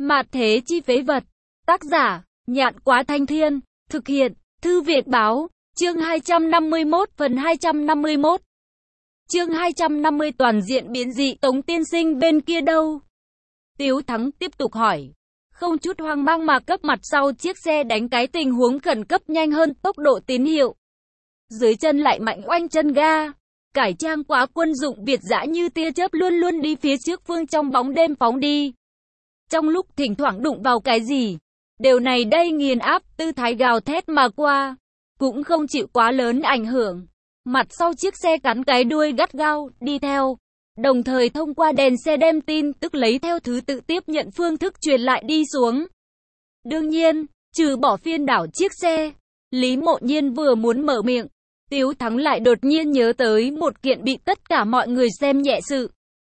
Mạt thế chi phế vật. Tác giả, Nhạn Quá Thanh Thiên. Thực hiện, Thư Việt Báo. Chương 251 phần 251. Chương 250 toàn diện biến dị. Tống tiên sinh bên kia đâu? Tiếu Thắng tiếp tục hỏi. Không chút hoang mang mà cấp mặt sau chiếc xe đánh cái tình huống khẩn cấp nhanh hơn tốc độ tín hiệu. Dưới chân lại mạnh oanh chân ga. Cải trang quá quân dụng Việt dã như tia chớp luôn luôn đi phía trước phương trong bóng đêm phóng đi. Trong lúc thỉnh thoảng đụng vào cái gì, điều này đây nghiền áp tư thái gào thét mà qua, cũng không chịu quá lớn ảnh hưởng. Mặt sau chiếc xe cắn cái đuôi gắt gao, đi theo, đồng thời thông qua đèn xe đem tin tức lấy theo thứ tự tiếp nhận phương thức truyền lại đi xuống. Đương nhiên, trừ bỏ phiên đảo chiếc xe, Lý Mộ Nhiên vừa muốn mở miệng, Tiếu Thắng lại đột nhiên nhớ tới một kiện bị tất cả mọi người xem nhẹ sự.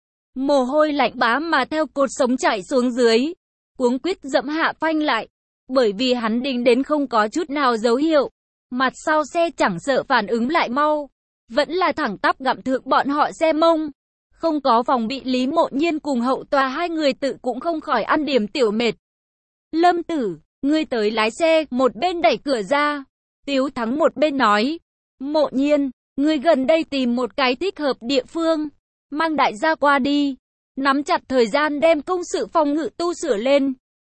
Mồ hôi lạnh bá mà theo cột sống chảy xuống dưới, cuống quýt dẫm hạ phanh lại, bởi vì hắn định đến không có chút nào dấu hiệu. Mặt sau xe chẳng sợ phản ứng lại mau, vẫn là thẳng tắp gặm thượng bọn họ xe mông. Không có phòng bị Lý Mộ Nhiên cùng hậu tòa hai người tự cũng không khỏi ăn điểm tiểu mệt. Lâm Tử, ngươi tới lái xe, một bên đẩy cửa ra. Tiếu Thắng một bên nói. Mộ Nhiên, ngươi gần đây tìm một cái thích hợp địa phương, mang đại gia qua đi, nắm chặt thời gian đem công sự phòng ngự tu sửa lên.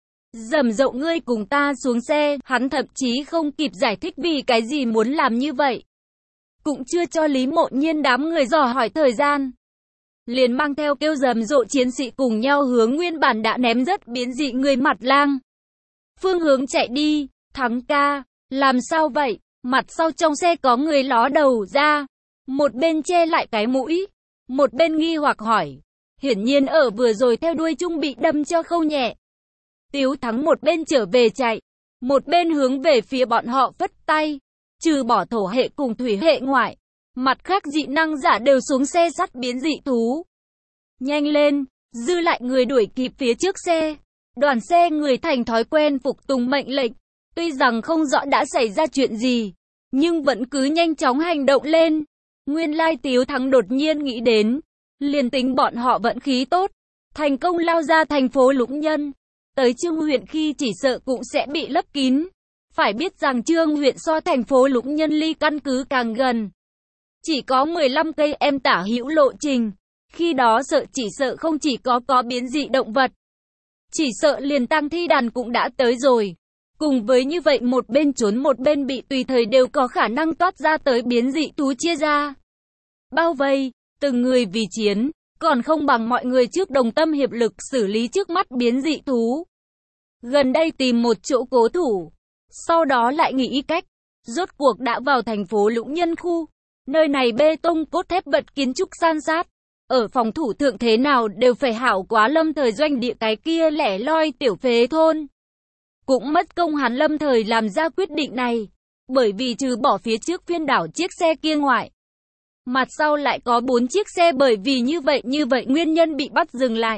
Dầm dậu ngươi cùng ta xuống xe, hắn thậm chí không kịp giải thích vì cái gì muốn làm như vậy. Cũng chưa cho Lý Mộ Nhiên đám người dò hỏi thời gian. Liền mang theo kêu rầm rộ chiến sĩ cùng nhau hướng nguyên bản đã ném rất biến dị người mặt lang. Phương hướng chạy đi. Thắng ca, làm sao vậy? Mặt sau trong xe có người ló đầu ra, một bên che lại cái mũi, một bên nghi hoặc hỏi. Hiển nhiên ở vừa rồi theo đuôi chung bị đâm cho khâu nhẹ. Tiếu Thắng một bên trở về chạy, một bên hướng về phía bọn họ vất tay. Trừ bỏ thổ hệ cùng thủy hệ ngoại, mặt khác dị năng giả đều xuống xe sắt biến dị thú. Nhanh lên, dư lại người đuổi kịp phía trước xe. Đoàn xe người thành thói quen phục tùng mệnh lệnh. Tuy rằng không rõ đã xảy ra chuyện gì, nhưng vẫn cứ nhanh chóng hành động lên. Nguyên lai Tiếu Thắng đột nhiên nghĩ đến, liền tính bọn họ vận khí tốt, thành công lao ra thành phố Lũng Nhân, tới Trương huyện khi chỉ sợ cũng sẽ bị lấp kín. Phải biết rằng Trương huyện so thành phố Lũng Nhân ly căn cứ càng gần, chỉ có 15 cây em tả hữu lộ trình. Khi đó chỉ sợ không chỉ có biến dị động vật, chỉ sợ liền tang thi đàn cũng đã tới rồi. Cùng với như vậy một bên trốn một bên bị tùy thời đều có khả năng toát ra tới biến dị thú chia ra. Bao vây, từng người vì chiến, còn không bằng mọi người trước đồng tâm hiệp lực xử lý trước mắt biến dị thú. Gần đây tìm một chỗ cố thủ, sau đó lại nghĩ cách, rốt cuộc đã vào thành phố Lũng Nhân khu. Nơi này bê tông cốt thép vật kiến trúc san sát, ở phòng thủ thượng thế nào đều phải hảo quá Lâm Thời doanh địa cái kia lẻ loi tiểu phế thôn. Cũng mất công hắn Lâm Thời làm ra quyết định này, bởi vì trừ bỏ phía trước phiên đảo chiếc xe kia ngoại, mặt sau lại có 4 chiếc xe bởi vì như vậy nguyên nhân bị bắt dừng lại.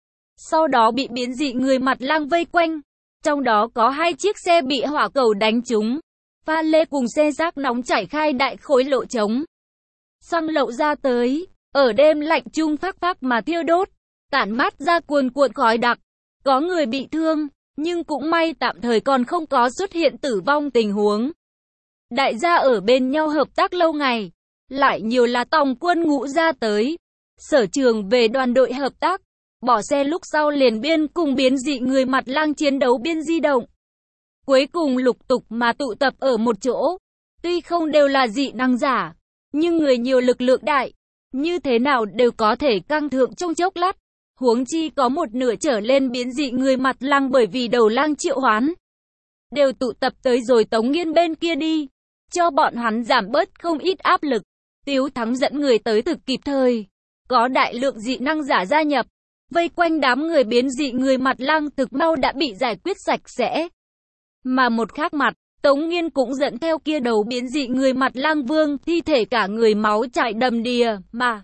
Sau đó bị biến dị người mặt lang vây quanh, trong đó có 2 chiếc xe bị hỏa cầu đánh trúng, pha lê cùng xe rác nóng chảy khai đại khối lộ trống. Xăng lậu ra tới, ở đêm lạnh chung phác phác mà thiêu đốt, tản mát ra cuồn cuộn khói đặc, có người bị thương. Nhưng cũng may tạm thời còn không có xuất hiện tử vong tình huống. Đại gia ở bên nhau hợp tác lâu ngày, lại nhiều là tòng quân ngũ ra tới. Sở trường về đoàn đội hợp tác, bỏ xe lúc sau liền biên cùng biến dị người mặt lang chiến đấu biên di động. Cuối cùng lục tục mà tụ tập ở một chỗ. Tuy không đều là dị năng giả, nhưng người nhiều lực lượng đại, như thế nào đều có thể căng thượng trong chốc lát. Huống chi có một nửa trở lên biến dị người mặt lang bởi vì đầu lang triệu hoán, đều tụ tập tới rồi Tống Nghiên bên kia đi, cho bọn hắn giảm bớt không ít áp lực. Tiếu Thắng dẫn người tới thực kịp thời, có đại lượng dị năng giả gia nhập, vây quanh đám người biến dị người mặt lang thực mau đã bị giải quyết sạch sẽ. Mà một khác mặt, Tống Nghiên cũng dẫn theo kia đầu biến dị người mặt lang vương, thi thể cả người máu chảy đầm đìa, mà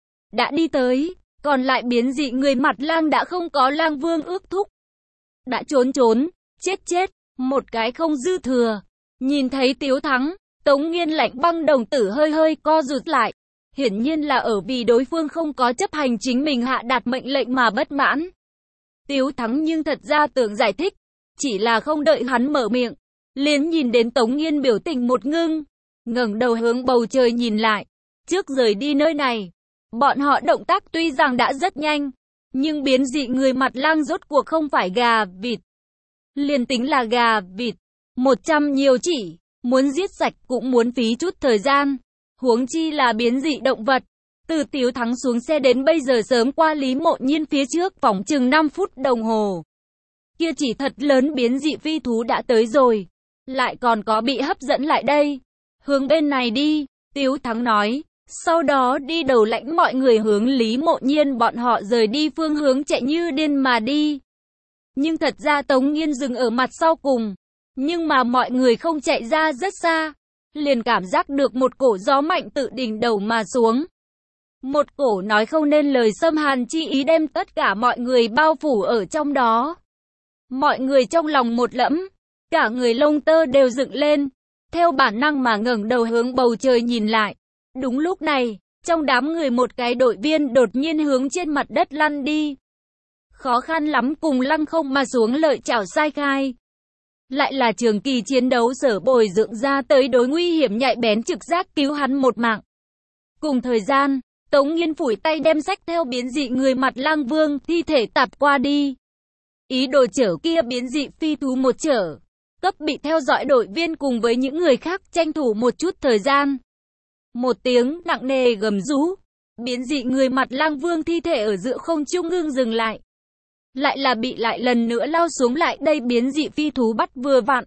đã đi tới. Còn lại biến dị người mặt lang đã không có lang vương ước thúc, đã trốn, chết, một cái không dư thừa. Nhìn thấy Tiếu Thắng, Tống Nghiên lạnh băng đồng tử hơi co rụt lại, hiển nhiên là ở vì đối phương không có chấp hành chính mình hạ đạt mệnh lệnh mà bất mãn. Tiếu Thắng nhưng thật ra tưởng giải thích, chỉ là không đợi hắn mở miệng, liền nhìn đến Tống Nghiên biểu tình một ngưng, ngẩng đầu hướng bầu trời nhìn lại. Trước rời đi nơi này, bọn họ động tác tuy rằng đã rất nhanh, nhưng biến dị người mặt lang rốt cuộc không phải gà, vịt. Liền tính là gà, vịt, 100 nhiều chỉ, muốn giết sạch cũng muốn phí chút thời gian, huống chi là biến dị động vật. Từ Tiếu Thắng xuống xe đến bây giờ sớm qua Lý Mộ Nhiên phía trước phỏng chừng 5 phút đồng hồ. Kia chỉ thật lớn biến dị phi thú đã tới rồi, lại còn có bị hấp dẫn lại đây. Hướng bên này đi, Tiếu Thắng nói, sau đó đi đầu lãnh mọi người hướng Lý Mộ Nhiên bọn họ rời đi phương hướng chạy như điên mà đi. Nhưng thật ra Tống Nghiên dừng ở mặt sau cùng, nhưng mà mọi người không chạy ra rất xa, liền cảm giác được một cổ gió mạnh tự đỉnh đầu mà xuống. Một cổ nói không nên lời xâm hàn chi ý đem tất cả mọi người bao phủ ở trong đó. Mọi người trong lòng một lẫm, cả người lông tơ đều dựng lên, theo bản năng mà ngẩng đầu hướng bầu trời nhìn lại. Đúng lúc này, trong đám người một cái đội viên đột nhiên hướng trên mặt đất lăn đi. Khó khăn lắm cùng lăng không mà xuống lợi chảo sai khai. Lại là trường kỳ chiến đấu sở bồi dưỡng ra tới đối nguy hiểm nhạy bén trực giác cứu hắn một mạng. Cùng thời gian, Tống Nghiên phủi tay đem sách theo biến dị người mặt lang vương thi thể tạt qua đi. Ý đồ chở kia biến dị phi thú một chở, cấp bị theo dõi đội viên cùng với những người khác tranh thủ một chút thời gian. Một tiếng nặng nề gầm rú, biến dị người mặt lang vương thi thể ở giữa không trung ngưng dừng lại. Lại là bị lại lần nữa lao xuống lại đây biến dị phi thú bắt vừa vặn.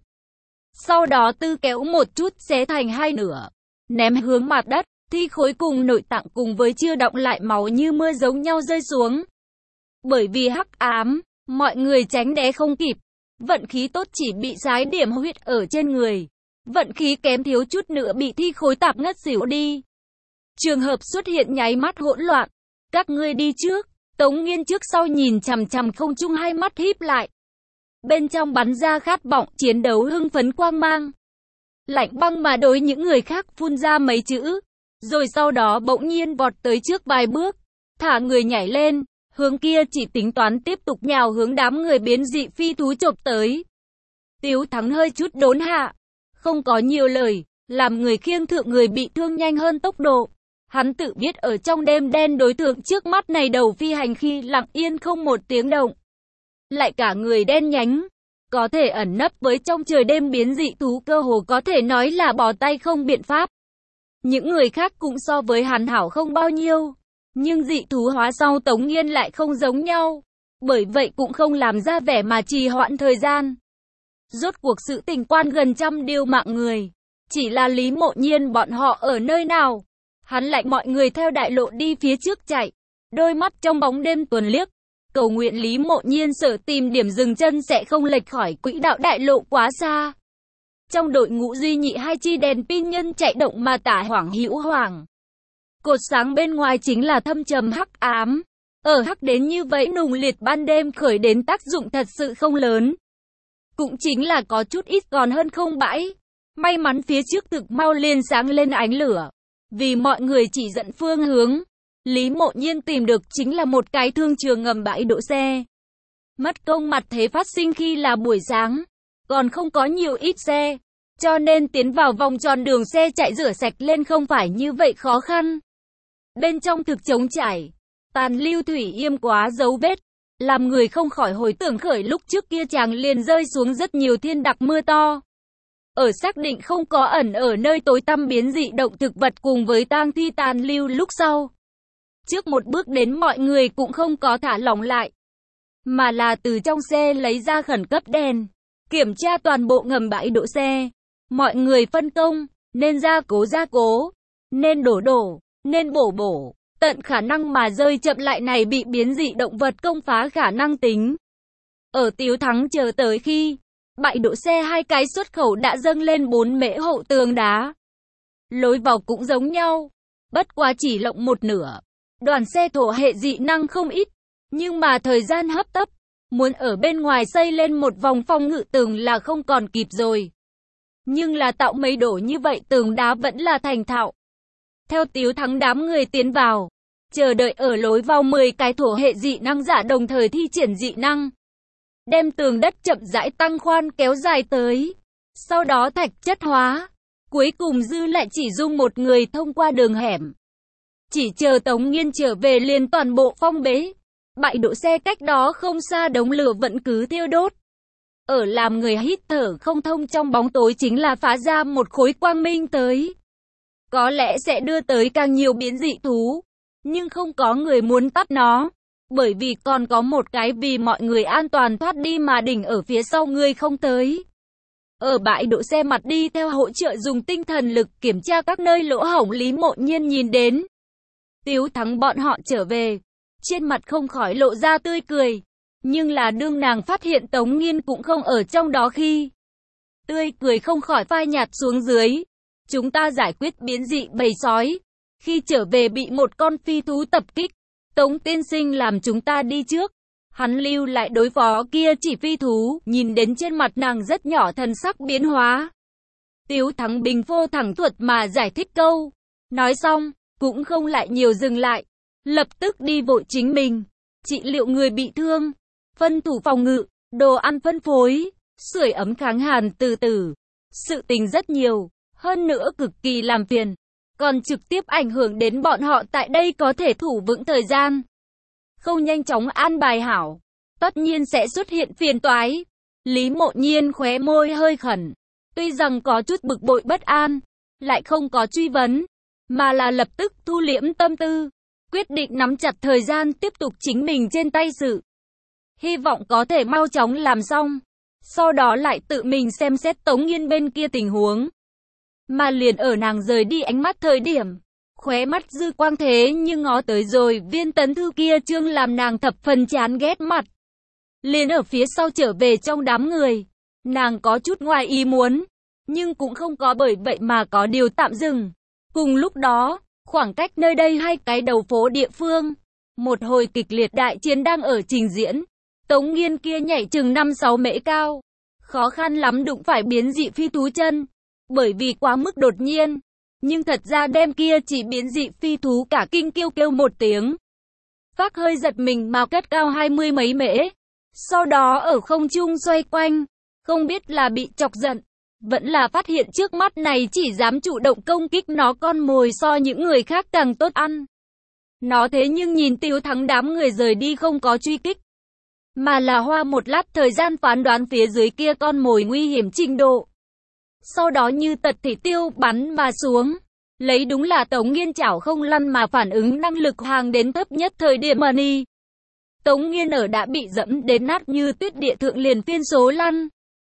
Sau đó tư kéo một chút xé thành hai nửa, ném hướng mặt đất, thi khối cùng nội tạng cùng với chưa đọng lại máu như mưa giống nhau rơi xuống. Bởi vì hắc ám, mọi người tránh né không kịp, vận khí tốt chỉ bị sái điểm huyết ở trên người. Vận khí kém thiếu chút nữa bị thi khối tạp ngất xỉu đi. Trường hợp xuất hiện nháy mắt hỗn loạn. Các ngươi đi trước. Tống Nghiên trước sau nhìn chằm chằm không trung, hai mắt híp lại. Bên trong bắn ra khát vọng chiến đấu hưng phấn quang mang. Lạnh băng mà đối những người khác phun ra mấy chữ. Rồi sau đó bỗng nhiên vọt tới trước vài bước. Thả người nhảy lên. Hướng kia chỉ tính toán tiếp tục nhào hướng đám người biến dị phi thú chộp tới. Tiếu Thắng hơi chút đốn hạ. Không có nhiều lời, làm người khiêng thượng người bị thương nhanh hơn tốc độ. Hắn tự biết ở trong đêm đen đối tượng trước mắt này đầu phi hành khi lặng yên không một tiếng động. Lại cả người đen nhánh, có thể ẩn nấp với trong trời đêm biến dị thú cơ hồ có thể nói là bỏ tay không biện pháp. Những người khác cũng so với hắn hảo không bao nhiêu, nhưng dị thú hóa sau Tống Nghiên lại không giống nhau, bởi vậy cũng không làm ra vẻ mà trì hoãn thời gian. Rốt cuộc sự tình quan gần trăm điều mạng người, chỉ là Lý Mộ Nhiên bọn họ ở nơi nào? Hắn lại mọi người theo đại lộ đi phía trước chạy, đôi mắt trong bóng đêm tuần liếc, cầu nguyện Lý Mộ Nhiên sở tìm điểm dừng chân sẽ không lệch khỏi quỹ đạo đại lộ quá xa. Trong đội ngũ duy nhị hai chi đèn pin nhân chạy động mà tả hoảng hữu hoảng. Cột sáng bên ngoài chính là thâm trầm hắc ám, ở hắc đến như vậy nùng liệt ban đêm khởi đến tác dụng thật sự không lớn. Cũng chính là có chút ít còn hơn không bãi. May mắn phía trước thực mau liền sáng lên ánh lửa. Vì mọi người chỉ dẫn phương hướng, Lý Mộ Nhiên tìm được chính là một cái thương trường ngầm bãi đỗ xe. Mất công mặt thế phát sinh khi là buổi sáng, còn không có nhiều ít xe, cho nên tiến vào vòng tròn đường xe chạy rửa sạch lên không phải như vậy khó khăn. Bên trong thực trống trải, tàn lưu thủy yêm quá dấu vết, làm người không khỏi hồi tưởng khởi lúc trước kia chàng liền rơi xuống rất nhiều thiên đặc mưa to. Ở xác định không có ẩn ở nơi tối tăm biến dị động thực vật cùng với tang thi tàn lưu lúc sau. Trước một bước đến mọi người cũng không có thả lỏng lại, mà là từ trong xe lấy ra khẩn cấp đèn, kiểm tra toàn bộ ngầm bãi đỗ xe. Mọi người phân công, nên gia cố, nên đổ, nên bổ, tận khả năng mà rơi chậm lại này bị biến dị động vật công phá khả năng tính. Ở Tiếu Thắng chờ tới khi bãi đỗ xe hai cái xuất khẩu đã dâng lên 4 mễ hậu tường đá. Lối vào cũng giống nhau, bất quá chỉ lộng một nửa. Đoàn xe thổ hệ dị năng không ít, nhưng mà thời gian hấp tấp, muốn ở bên ngoài xây lên một vòng phòng ngự tường là không còn kịp rồi. Nhưng là tạo mấy đổ như vậy tường đá vẫn là thành thạo. Theo Tiếu Thắng đám người tiến vào, chờ đợi ở lối vào 10 cái thổ hệ dị năng giả đồng thời thi triển dị năng. Đem tường đất chậm rãi tăng khoan kéo dài tới. Sau đó thạch chất hóa. Cuối cùng dư lại chỉ dung một người thông qua đường hẻm. Chỉ chờ Tống Nghiên trở về liền toàn bộ phong bế. Bãi đỗ xe cách đó không xa đống lửa vẫn cứ thiêu đốt. Ở làm người hít thở không thông trong bóng tối chính là phá ra một khối quang minh tới. Có lẽ sẽ đưa tới càng nhiều biến dị thú. Nhưng không có người muốn tắt nó. Bởi vì còn có một cái vì mọi người an toàn thoát đi mà đỉnh ở phía sau người không tới. Ở bãi đỗ xe mặt đi theo hỗ trợ dùng tinh thần lực kiểm tra các nơi lỗ hổng Lý Mộ Nhiên nhìn đến. Tiếu Thắng bọn họ trở về. Trên mặt không khỏi lộ ra tươi cười. Nhưng là đương nàng phát hiện Tống Nghiên cũng không ở trong đó khi. Tươi cười không khỏi phai nhạt xuống dưới. Chúng ta giải quyết biến dị bầy sói. Khi trở về bị một con phi thú tập kích. Tống tiên sinh làm chúng ta đi trước. Hắn lưu lại đối phó kia chỉ phi thú. Nhìn đến trên mặt nàng rất nhỏ thần sắc biến hóa. Tiếu Thắng bình vô thẳng thuật mà giải thích câu. Nói xong, cũng không lại nhiều dừng lại. Lập tức đi vội chính mình. Trị liệu người bị thương. Phân thủ phòng ngự. Đồ ăn phân phối. Sưởi ấm kháng hàn từ từ. Sự tình rất nhiều. Hơn nữa cực kỳ làm phiền. Còn trực tiếp ảnh hưởng đến bọn họ tại đây có thể thủ vững thời gian. Không nhanh chóng an bài hảo. Tất nhiên sẽ xuất hiện phiền toái. Lý Mộ Nhiên khóe môi hơi khẩn. Tuy rằng có chút bực bội bất an. Lại không có truy vấn. Mà là lập tức thu liễm tâm tư. Quyết định nắm chặt thời gian tiếp tục chính mình trên tay sự. Hy vọng có thể mau chóng làm xong. Sau đó lại tự mình xem xét Tống Nghiên bên kia tình huống. Mà liền ở nàng rời đi ánh mắt thời điểm. Khóe mắt dư quang thế nhưng ngó tới rồi Viên Tấn Thư kia trương làm nàng thập phần chán ghét mặt. Liền ở phía sau trở về trong đám người. Nàng có chút ngoài ý muốn. Nhưng cũng không có bởi vậy mà có điều tạm dừng. Cùng lúc đó, khoảng cách nơi đây 2 cái đầu phố địa phương. Một hồi kịch liệt đại chiến đang ở trình diễn. Tống Nghiên kia nhảy chừng 5-6 mễ cao. Khó khăn lắm đụng phải biến dị phi thú chân. Bởi vì quá mức đột nhiên. Nhưng thật ra đem kia chỉ biến dị phi thú cả kinh kêu kêu một tiếng. Phác hơi giật mình mà cất cao 20 mấy mễ. Sau đó ở không trung xoay quanh. Không biết là bị chọc giận. Vẫn là phát hiện trước mắt này chỉ dám chủ động công kích nó con mồi so những người khác càng tốt ăn. Nó thế nhưng nhìn Tiếu Thắng đám người rời đi không có truy kích. Mà là hoa một lát thời gian phán đoán phía dưới kia con mồi nguy hiểm trình độ. Sau đó như tật thì tiêu bắn mà xuống. Lấy đúng là Tống Nghiên chảo không lăn mà phản ứng năng lực hàng đến thấp nhất thời điểm money. Tống Nghiên ở đã bị dẫm đến nát như tuyết địa thượng liền phiên số lăn.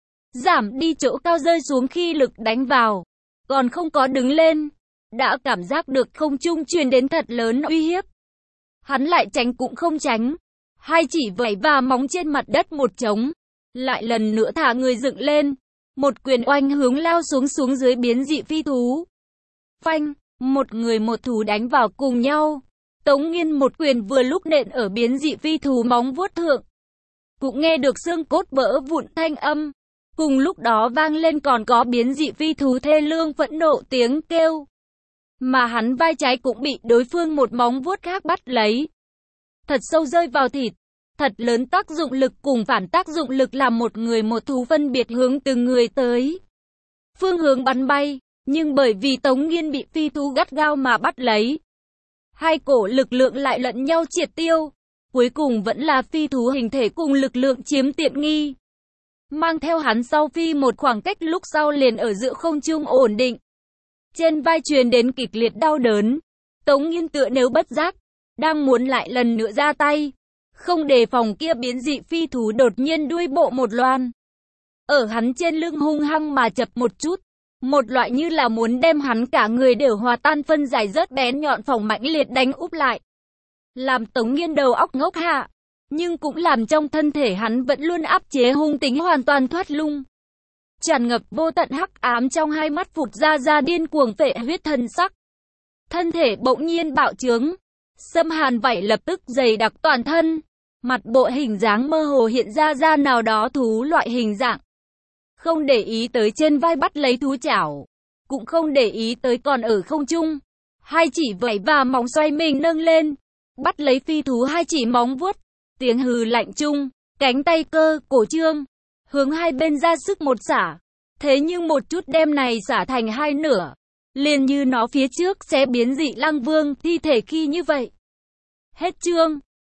Giảm đi chỗ cao rơi xuống khi lực đánh vào. Còn không có đứng lên. Đã cảm giác được không trung truyền đến thật lớn uy hiếp. Hắn lại tránh cũng không tránh. Hai chỉ vẩy và móng trên mặt đất một trống. Lại lần nữa thả người dựng lên. Một quyền oanh hướng lao xuống dưới biến dị phi thú. Phanh, một người một thú đánh vào cùng nhau. Tống Nghiên một quyền vừa lúc nện ở biến dị phi thú móng vuốt thượng. Cũng nghe được xương cốt vỡ vụn thanh âm. Cùng lúc đó vang lên còn có biến dị phi thú thê lương phẫn nộ tiếng kêu. Mà hắn vai trái cũng bị đối phương một móng vuốt khác bắt lấy. Thật sâu rơi vào thịt. Thật lớn tác dụng lực cùng phản tác dụng lực làm một người một thú phân biệt hướng từng người tới. Phương hướng bắn bay. Nhưng bởi vì Tống Nghiên bị phi thú gắt gao mà bắt lấy. Hai cổ lực lượng lại lẫn nhau triệt tiêu. Cuối cùng vẫn là phi thú hình thể cùng lực lượng chiếm tiện nghi. Mang theo hắn sau phi một khoảng cách lúc sau liền ở giữa không trung ổn định. Trên vai truyền đến kịch liệt đau đớn. Tống Nghiên tựa nếu bất giác. Đang muốn lại lần nữa ra tay. Không đề phòng kia biến dị phi thú đột nhiên đuôi bộ một loan. Ở hắn trên lưng hung hăng mà chập một chút. Một loại như là muốn đem hắn cả người đều hòa tan phân giải rớt bén nhọn phòng mãnh liệt đánh úp lại. Làm Tống Nghiên đầu óc ngốc hạ. Nhưng cũng làm trong thân thể hắn vẫn luôn áp chế hung tính hoàn toàn thoát lung. Tràn ngập vô tận hắc ám trong hai mắt phụt ra điên cuồng phệ huyết thân sắc. Thân thể bỗng nhiên bạo trướng. Xâm hàn vảy lập tức dày đặc toàn thân. Mặt bộ hình dáng mơ hồ hiện ra nào đó thú loại hình dạng. Không để ý tới trên vai bắt lấy thú chảo. Cũng không để ý tới còn ở không trung. Hai chỉ vảy và móng xoay mình nâng lên. bắt lấy phi thú hai chỉ móng vuốt. Tiếng hừ lạnh chung, cánh tay cơ, cổ Trương, hướng hai bên ra sức một xả. Thế nhưng một chút đem này xả thành hai nửa. Liền như nó phía trước sẽ biến dị Lăng Vương thi thể khi như vậy. Hết chương.